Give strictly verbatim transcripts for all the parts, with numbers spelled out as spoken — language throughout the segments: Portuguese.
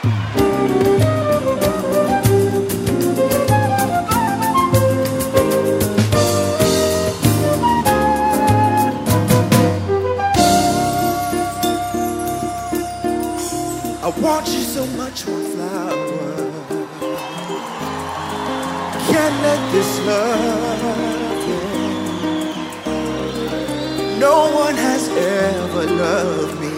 I want you so much, my flower. Can't let this love end. No one has ever loved me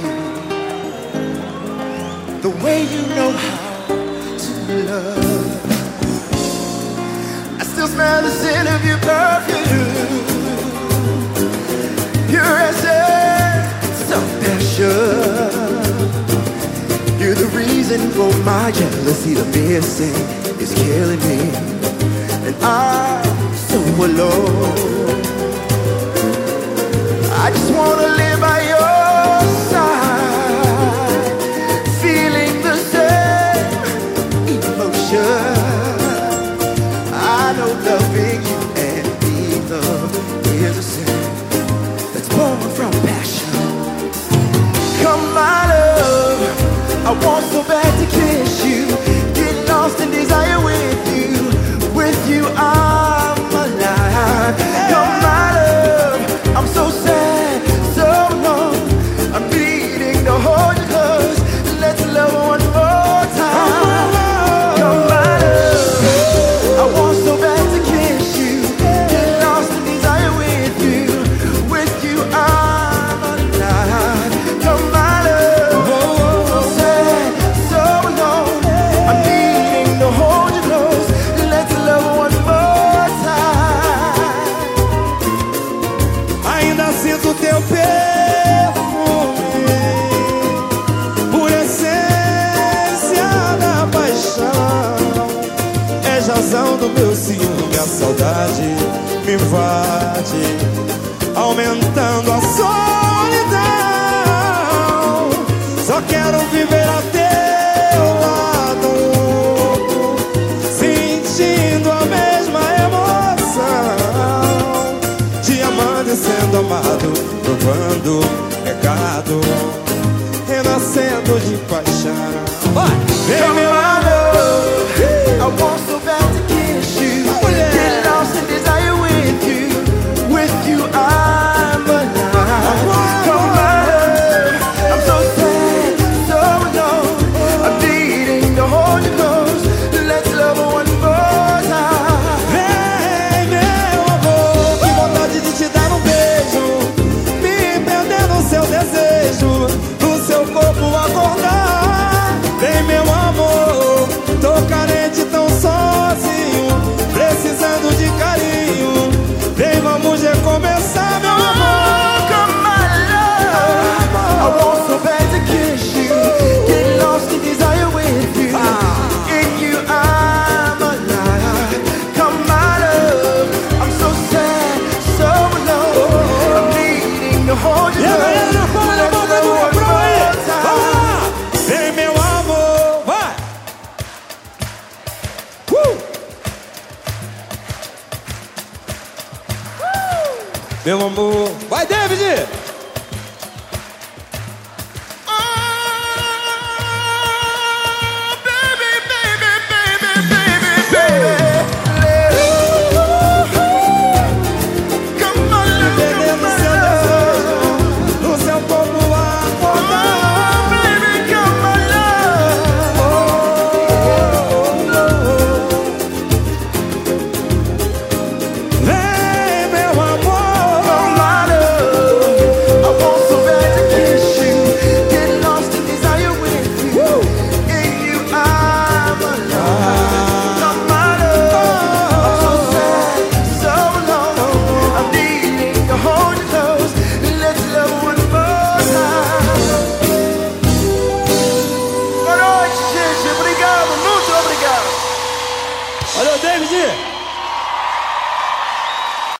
the way you know how to love. I still smell the scent of your perfume, pure essence of passion. You're the reason for my jealousy. The missing is killing me, and I'm so alone. I just wanna live by your side, feeling the same emotion. I know loving you and being loved is a sin that's born from passion. Come, my love, I want so bad to kiss you, get lost in desire with you. With you I'm alive. You're my love, I'm so sad, so alone. I'm needing to hold you close. Let's love one more time. You're my love, I want so bad to kiss you, get lost in desire with you. With you I'm alive. You're my love, so sad, so alone. I'm needing to hold you close. Let's love one more time. Ainda sinto teu perfume, por essência da paixão. És razão do meu ciúme, a saudade me invade, aumentando a solidão. Só quero viver a teu lado, sentindo a mesma emoção, te amando e sendo amado, provando pecado, renascendo de paixão. Vem, meu amor, I want so bad to kiss you, get lost in desire with you. With you I'm alive. Come on, I'm so sad, so alone. I'm needing to hold you close. Let's love one more time. vem, meu amor, que vontade de te dar um beijo, me prender no seu desejo, no seu corpo acordar. Vem, meu amor, tô carente, tão sozinho, precisando de carinho. Vem, vamos recomeçar, meu amor. Come my love, I want so bad to kiss you, get lost in desire with you. In you I'm alive. Come my love, I'm so sad, so alone. I'm needing to hold you E a galera já fala na close. boca Let's do love one refrão aí. more Vamos time. lá. Vem, meu amor, vai. Uh! Meu amor, vai, David.